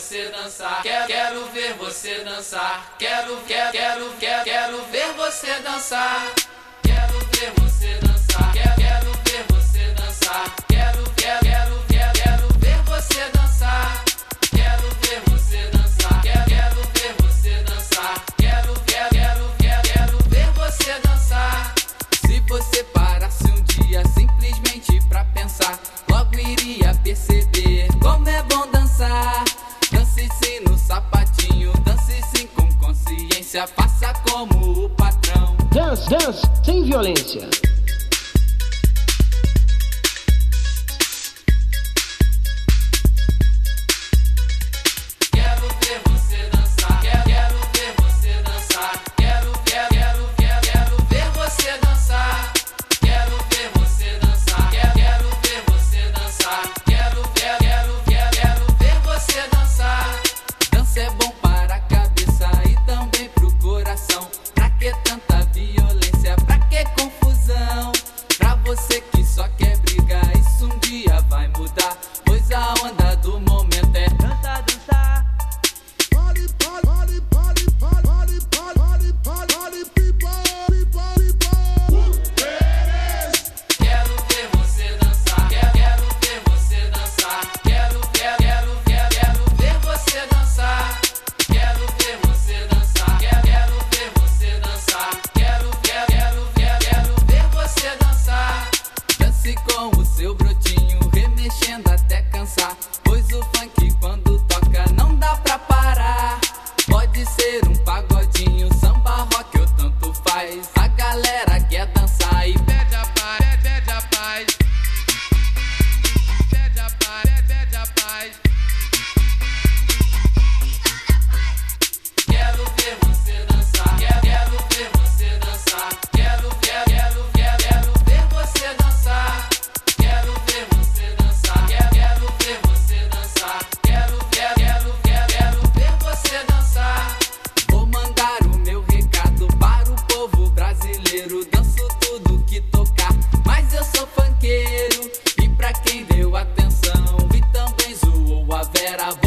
você dançar. Quero ver você dançar. Quero ver você dançar. Quero ver você dançar. Quero ver você dançar. Quero ver você dançar. Quero ver você dançar. Quero ver você dançar. Quero ver você dançar. Se você parasse um dia simplesmente pra pensar, logo iria perceber como é bom dançar. Dance sim no sapatinho, dance sim com consciência, faça como o patrão. Dance sem violência. Quero ver você dançar. Quero ver você dançar. Quero ver você dançar. Quero ver você dançar. Quero ver você dançar. Quero ver você dançar. Dança é bom para a cabeça e também pro coração. Pra que tanta violência? Pra que confusão? Pra você que só quer brigar, isso um dia vai mudar, pois a onda do momento é dançar, dançar. Quero ver você dançar. Quero ver você dançar. Quero ver você dançar. Quero ver você dançar. Quero ver você dançar. Quero ver você dançar. Dance com o seu brotinho, remexendo até cansar, pois o funk quando toca não dá pra parar. Pode ser um pagodinho, samba, rock ou tanto faz. A galera quer dançar e pede a paz, pede a paz. Pede a paz, pede a paz. Quero ver você dançar. Quero ver você dançar. Quero ver você dançar. Quero ver você dançar. Quero ver você dançar. Quero ver você dançar. Vou mandar o meu recado para o povo brasileiro. Danço tudo que tocar, mas eu sou funkeiro. E pra quem deu atenção e também zoou a Vera,